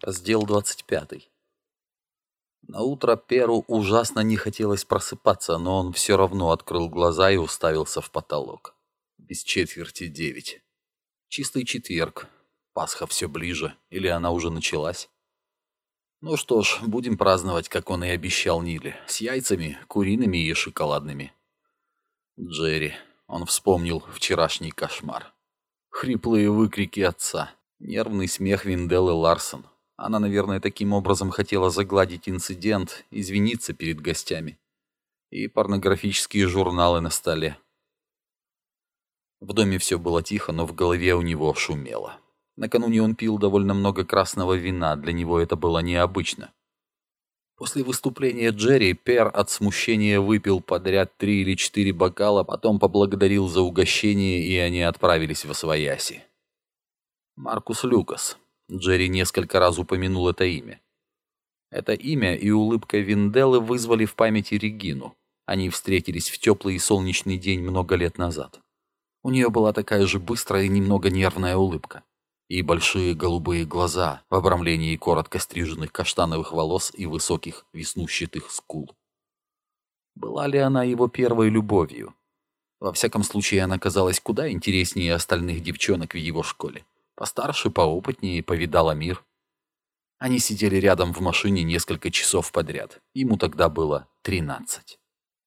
Раздел 25. На утро Перу ужасно не хотелось просыпаться, но он все равно открыл глаза и уставился в потолок. Без четверти 9. Чистый четверг. Пасха все ближе. Или она уже началась? Ну что ж, будем праздновать, как он и обещал Ниле. С яйцами, куриными и шоколадными. Джерри. Он вспомнил вчерашний кошмар. Хриплые выкрики отца. Нервный смех Винделлы Ларсон. Она, наверное, таким образом хотела загладить инцидент, извиниться перед гостями. И порнографические журналы на столе. В доме все было тихо, но в голове у него шумело. Накануне он пил довольно много красного вина, для него это было необычно. После выступления Джерри Пер от смущения выпил подряд 3 или 4 бокала, потом поблагодарил за угощение, и они отправились восвояси. Маркус Люкас. Джерри несколько раз упомянул это имя. Это имя и улыбка Винделлы вызвали в памяти Регину. Они встретились в теплый и солнечный день много лет назад. У нее была такая же быстрая и немного нервная улыбка. И большие голубые глаза в обрамлении коротко стриженных каштановых волос и высоких веснущатых скул. Была ли она его первой любовью? Во всяком случае, она казалась куда интереснее остальных девчонок в его школе. Постарше, поопытнее, повидала мир. Они сидели рядом в машине несколько часов подряд. Ему тогда было 13.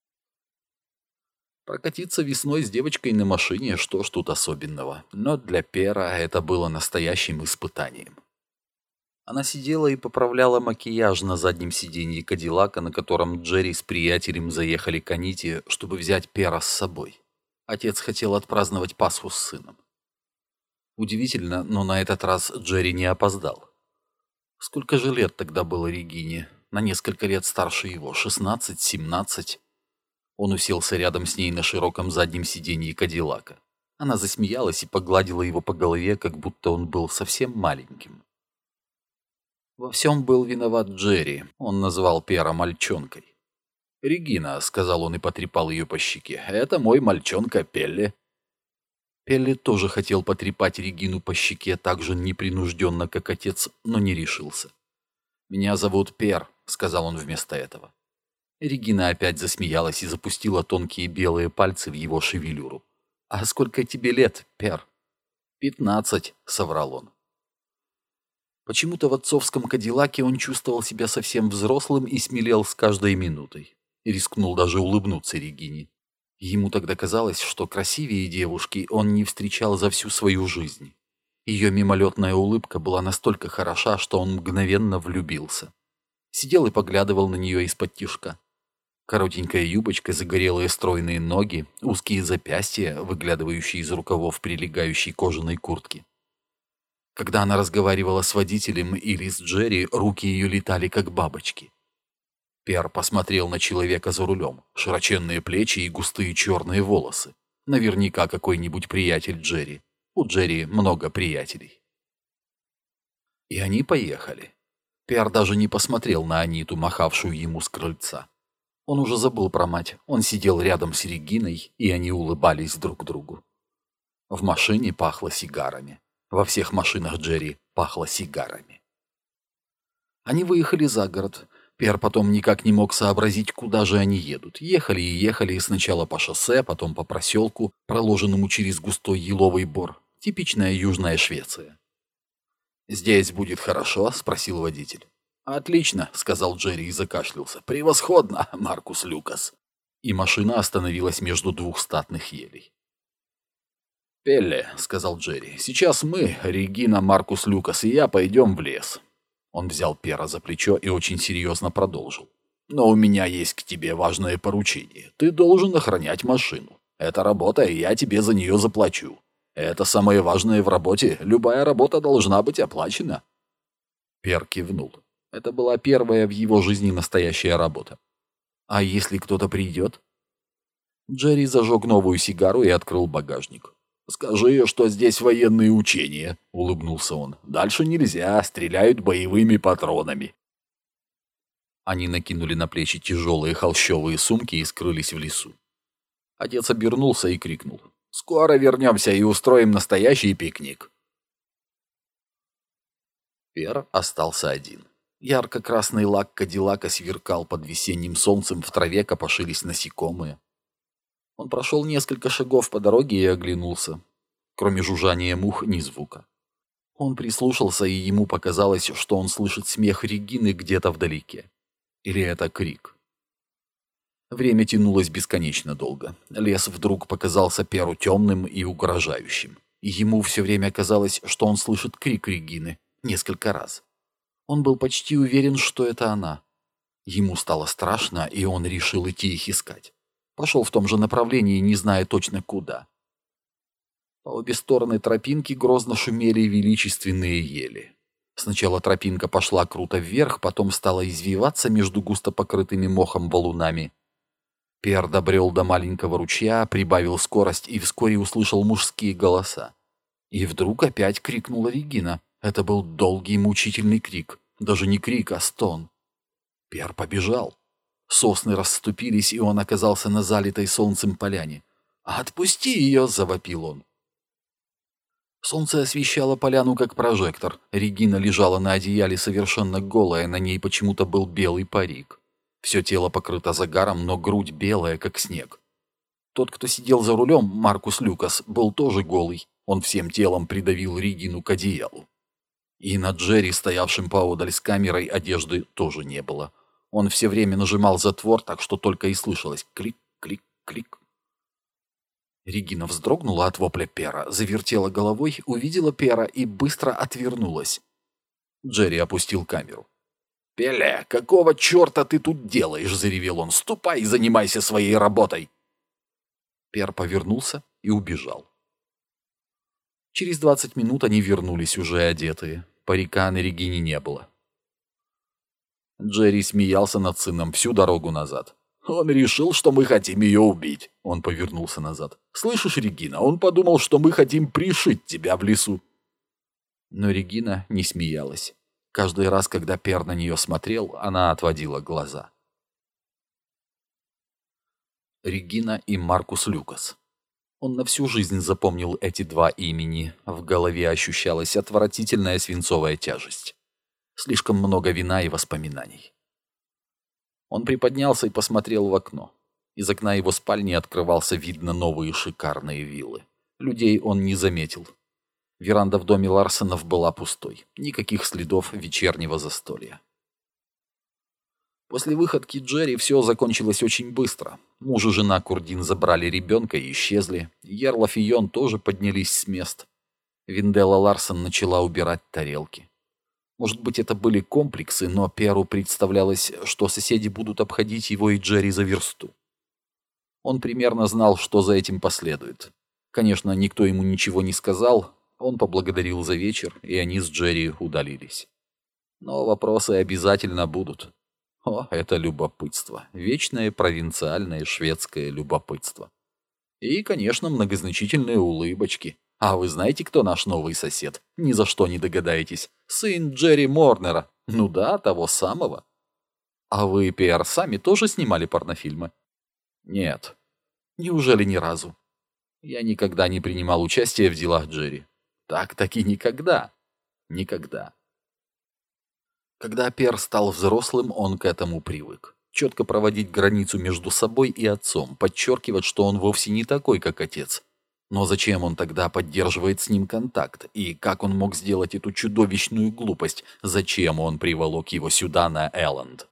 Прокатиться весной с девочкой на машине, что ж тут особенного. Но для Пера это было настоящим испытанием. Она сидела и поправляла макияж на заднем сиденье Кадиллака, на котором Джерри с приятелем заехали к Аните, чтобы взять Пера с собой. Отец хотел отпраздновать Пасху с сыном. Удивительно, но на этот раз Джерри не опоздал. Сколько же лет тогда было Регине? На несколько лет старше его, 16-17. Он уселся рядом с ней на широком заднем сиденье Кадиллака. Она засмеялась и погладила его по голове, как будто он был совсем маленьким. Во всем был виноват Джерри. Он назвал Пера мальчонкой. «Регина», — сказал он и потрепал ее по щеке, — «это мой мальчонка Пелле». Пелле тоже хотел потрепать Регину по щеке так же непринужденно, как отец, но не решился. «Меня зовут Пер», — сказал он вместо этого. Регина опять засмеялась и запустила тонкие белые пальцы в его шевелюру. «А сколько тебе лет, Пер?» 15, — соврал он. Почему-то в отцовском Кадиллаке он чувствовал себя совсем взрослым и смелел с каждой минутой. И рискнул даже улыбнуться Регине. Ему тогда казалось, что красивее девушки он не встречал за всю свою жизнь. Ее мимолетная улыбка была настолько хороша, что он мгновенно влюбился. Сидел и поглядывал на нее из-под тишка. Коротенькая юбочка, загорелые стройные ноги, узкие запястья, выглядывающие из рукавов прилегающей кожаной куртки. Когда она разговаривала с водителем или с Джерри, руки ее летали, как бабочки. Пер посмотрел на человека за рулем, широченные плечи и густые черные волосы. Наверняка какой-нибудь приятель Джерри. У Джерри много приятелей. И они поехали. Пер даже не посмотрел на Аниту, махавшую ему с крыльца. Он уже забыл про мать. Он сидел рядом с Региной, и они улыбались друг другу. В машине пахло сигарами. Во всех машинах Джерри пахло сигарами. Они выехали за город. Пер потом никак не мог сообразить, куда же они едут. Ехали и ехали сначала по шоссе, потом по проселку, проложенному через густой еловый бор. Типичная Южная Швеция. «Здесь будет хорошо?» — спросил водитель. «Отлично», — сказал Джерри и закашлялся. «Превосходно, Маркус Люкас». И машина остановилась между двух статных елей. «Пелле», — сказал Джерри, — «сейчас мы, Регина, Маркус Люкас и я пойдем в лес». Он взял Пера за плечо и очень серьезно продолжил. «Но у меня есть к тебе важное поручение. Ты должен охранять машину. Это работа, и я тебе за нее заплачу. Это самое важное в работе. Любая работа должна быть оплачена». Пер кивнул. Это была первая в его жизни настоящая работа. «А если кто-то придет?» Джерри зажег новую сигару и открыл багажник. «Скажи, что здесь военные учения», — улыбнулся он. «Дальше нельзя, стреляют боевыми патронами». Они накинули на плечи тяжелые холщовые сумки и скрылись в лесу. Отец обернулся и крикнул: «Скоро вернемся и устроим настоящий пикник». Пер остался один. Ярко-красный лак Кадиллака сверкал под весенним солнцем, в траве копошились насекомые. Он прошел несколько шагов по дороге и оглянулся. Кроме жужжания мух, ни звука. Он прислушался, и ему показалось, что он слышит смех Регины где-то вдалеке. Или это крик? Время тянулось бесконечно долго. Лес вдруг показался Перу темным и угрожающим. И ему все время казалось, что он слышит крик Регины несколько раз. Он был почти уверен, что это она. Ему стало страшно, и он решил идти их искать. Пошел в том же направлении, не зная точно куда. По обе стороны тропинки грозно шумели величественные ели. Сначала тропинка пошла круто вверх, потом стала извиваться между густо покрытыми мохом валунами. Пер добрел до маленького ручья, прибавил скорость и вскоре услышал мужские голоса. И вдруг опять крикнула Регина. Это был долгий мучительный крик. Даже не крик, а стон. Пер побежал. Сосны расступились, и он оказался на залитой солнцем поляне. «Отпусти ее!» — завопил он. Солнце освещало поляну как прожектор. Регина лежала на одеяле совершенно голая, на ней почему-то был белый парик. Все тело покрыто загаром, но грудь белая, как снег. Тот, кто сидел за рулем, Маркус Люкас, был тоже голый. Он всем телом придавил Регину к одеялу. И на Джерри, стоявшем поодаль с камерой, одежды тоже не было. Он все время нажимал затвор, так что только и слышалось клик-клик-клик. Регина вздрогнула от вопля Пера, завертела головой, увидела Пера и быстро отвернулась. Джерри опустил камеру. «Пеле, какого черта ты тут делаешь?» — заревел он. «Ступай и занимайся своей работой!» Пер повернулся и убежал. Через 20 минут они вернулись уже одетые. Парика на Регине не было. Джерри смеялся над сыном всю дорогу назад. «Он решил, что мы хотим ее убить». Он повернулся назад. «Слышишь, Регина, он подумал, что мы хотим пришить тебя в лесу». Но Регина не смеялась. Каждый раз, когда Пер на нее смотрел, она отводила глаза. Регина и Маркус Люкас. Он на всю жизнь запомнил эти два имени. В голове ощущалась отвратительная свинцовая тяжесть. Слишком много вина и воспоминаний. Он приподнялся и посмотрел в окно. Из окна его спальни открывался вид на новые шикарные виллы. Людей он не заметил. Веранда в доме Ларсенов была пустой. Никаких следов вечернего застолья. После выходки Джерри все закончилось очень быстро. Муж и жена Курдин забрали ребенка и исчезли. Ярлов и Йон тоже поднялись с мест. Винделла Ларсен начала убирать тарелки. Может быть, это были комплексы, но Перу представлялось, что соседи будут обходить его и Джерри за версту. Он примерно знал, что за этим последует. Конечно, никто ему ничего не сказал. Он поблагодарил за вечер, и они с Джерри удалились. Но вопросы обязательно будут. О, это любопытство. Вечное провинциальное шведское любопытство. И, конечно, многозначительные улыбочки. А вы знаете, кто наш новый сосед? Ни за что не догадаетесь. Сын Джерри Морнера. Ну да, того самого. А вы, Пер, сами тоже снимали порнофильмы? Нет. Неужели ни разу? Я никогда не принимал участия в делах Джерри. Так-таки никогда. Никогда. Когда Пер стал взрослым, он к этому привык. Четко проводить границу между собой и отцом, подчеркивать, что он вовсе не такой, как отец. Но зачем он тогда поддерживает с ним контакт? И как он мог сделать эту чудовищную глупость? Зачем он приволок его сюда, на Элленд?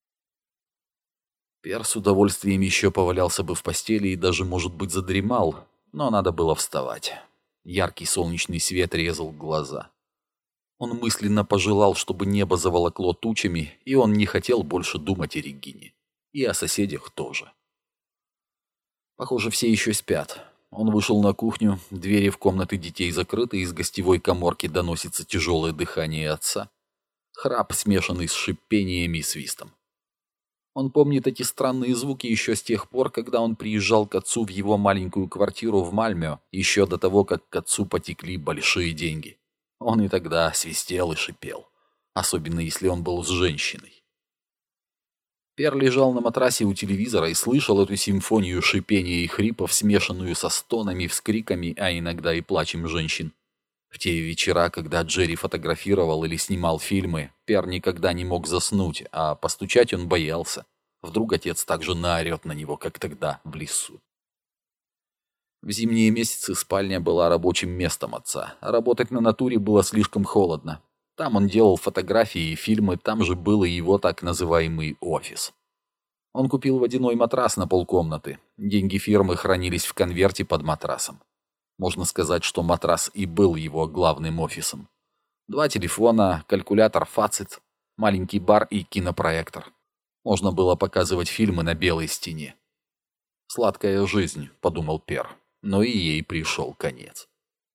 Пер с удовольствием еще повалялся бы в постели и даже, может быть, задремал, но надо было вставать. Яркий солнечный свет резал глаза. Он мысленно пожелал, чтобы небо заволокло тучами, и он не хотел больше думать о Регине. И о соседях тоже. Похоже, все еще спят. Он вышел на кухню, двери в комнаты детей закрыты, из гостевой каморки доносится тяжелое дыхание отца. Храп, смешанный с шипением и свистом. Он помнит эти странные звуки еще с тех пор, когда он приезжал к отцу в его маленькую квартиру в Мальмё, еще до того, как к отцу потекли большие деньги. Он и тогда свистел и шипел, особенно если он был с женщиной. Пер лежал на матрасе у телевизора и слышал эту симфонию шипения и хрипов, смешанную со стонами, вскриками, а иногда и плачем женщин. В те вечера, когда Джерри фотографировал или снимал фильмы, Пер никогда не мог заснуть, а постучать он боялся. Вдруг отец так же наорет на него, как тогда, в лесу. В зимние месяцы спальня была рабочим местом отца, а работать на натуре было слишком холодно. Там он делал фотографии и фильмы, там же был и его так называемый офис. Он купил водяной матрас на полкомнаты. Деньги фирмы хранились в конверте под матрасом. Можно сказать, что матрас и был его главным офисом. 2 телефона, калькулятор Facit, маленький бар и кинопроектор. Можно было показывать фильмы на белой стене. «Сладкая жизнь», — подумал Пер, но и ей пришел конец.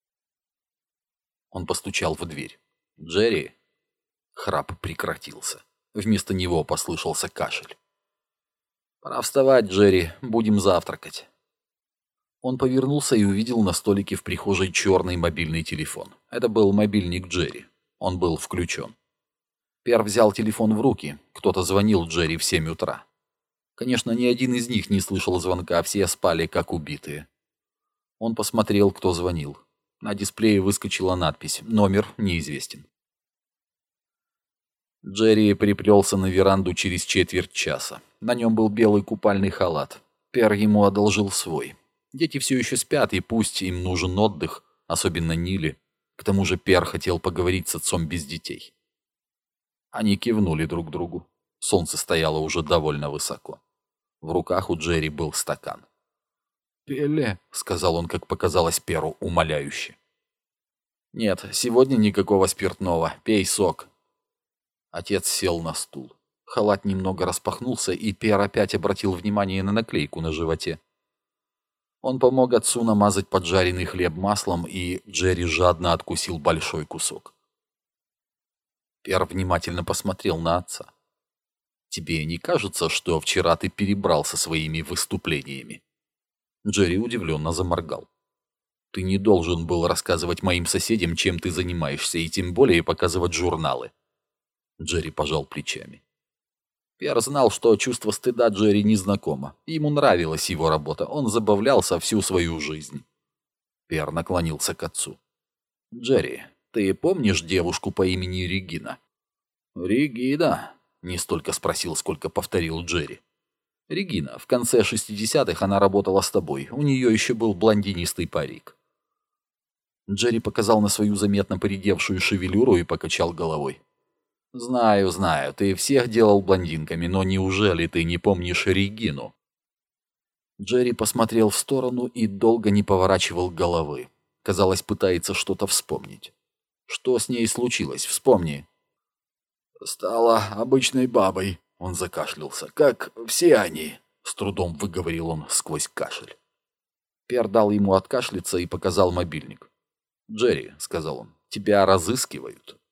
Он постучал в дверь. «Джерри?» Храп прекратился. Вместо него послышался кашель. «Пора вставать, Джерри, будем завтракать». Он повернулся и увидел на столике в прихожей черный мобильный телефон. Это был мобильник Джерри. Он был включен. Пер взял телефон в руки. Кто-то звонил Джерри в 7 утра. Конечно, ни один из них не слышал звонка, все спали как убитые. Он посмотрел, кто звонил. На дисплее выскочила надпись «Номер неизвестен». Джерри приплелся на веранду через четверть часа. На нем был белый купальный халат. Пер ему одолжил свой. Дети все еще спят, и пусть им нужен отдых, особенно Ниле. К тому же Пер хотел поговорить с отцом без детей. Они кивнули друг другу. Солнце стояло уже довольно высоко. В руках у Джерри был стакан. «Пеле», — сказал он, как показалось Перу, умоляюще. «Нет, сегодня никакого спиртного. Пей сок». Отец сел на стул. Халат немного распахнулся, и Пер опять обратил внимание на наклейку на животе. Он помог отцу намазать поджаренный хлеб маслом, и Джерри жадно откусил большой кусок. Пер внимательно посмотрел на отца. «Тебе не кажется, что вчера ты перебрал со своими выступлениями?» Джерри удивленно заморгал. «Ты не должен был рассказывать моим соседям, чем ты занимаешься, и тем более показывать журналы». Джерри пожал плечами. Пер знал, что чувство стыда Джерри незнакомо. Ему нравилась его работа, он забавлялся всю свою жизнь. Пер наклонился к отцу. «Джерри, ты помнишь девушку по имени Регина?» «Регина?» — не столько спросил, сколько повторил Джерри. «Регина, в конце 60-х она работала с тобой, у нее еще был блондинистый парик». Джерри показал на свою заметно поредевшую шевелюру и покачал головой. «Знаю, знаю, ты всех делал блондинками, но неужели ты не помнишь Регину?» Джерри посмотрел в сторону и долго не поворачивал головы. Казалось, пытается что-то вспомнить. «Что с ней случилось? Вспомни». «Стала обычной бабой», — он закашлялся, — «как все они», — с трудом выговорил он сквозь кашель. Пер дал ему откашляться и показал мобильник. «Джерри», — сказал он, — «тебя разыскивают».